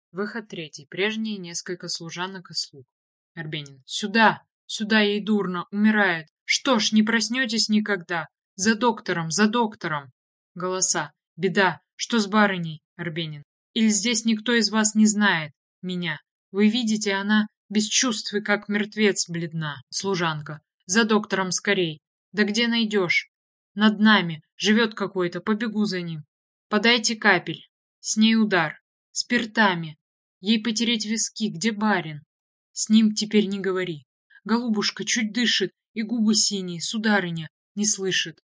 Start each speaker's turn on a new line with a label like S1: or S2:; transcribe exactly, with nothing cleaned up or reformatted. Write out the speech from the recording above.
S1: Выход третий. Прежние несколько служанок и слуг. Арбенин. Сюда! Сюда, ей дурно, умирает. Что ж, не проснетесь никогда. За доктором, за доктором. Голоса. Беда. Что с барыней? Арбенин. Или здесь никто из вас не знает меня? Вы видите, она без чувств и как мертвец бледна. Служанка. За доктором скорей. Да где найдешь? Над нами. Живет какой-то. Побегу за ним. Подайте капель. С ней удар. Спиртами. Ей потереть виски. Где барин? С ним теперь не говори. Голубушка чуть дышит, и губы синие, сударыня, не слышит.